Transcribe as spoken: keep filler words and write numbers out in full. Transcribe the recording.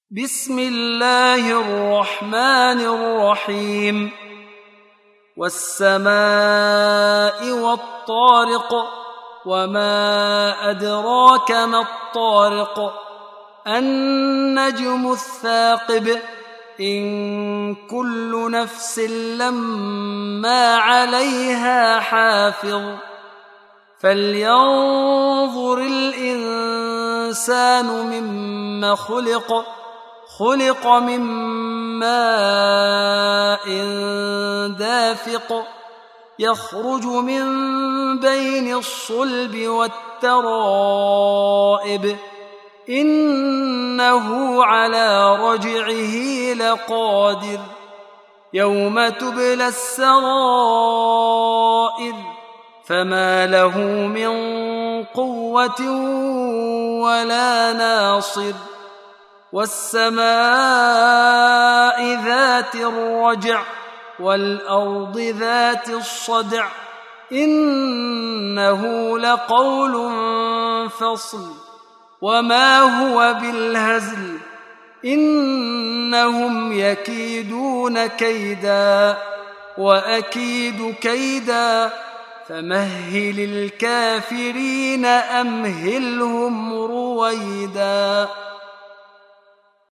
بسم الله الرحمن الرحيم والسماء والطارق وما أدراك ما الطارق النجم الثاقب إن كل نفس لما عليها حافظ فلينظر الإنسان مما خلق خلق من ماء دافق يخرج من بين الصلب والترائب إنه على رجعه لقادر يوم تبلى السرائر فما له من قوة ولا ناصر والسماء ذات الرجع والأرض ذات الصدع إنه لقول فصل وما هو بالهزل إنهم يكيدون كيدا وأكيد كيدا فمهل الكافرين أمهلهم رويدا.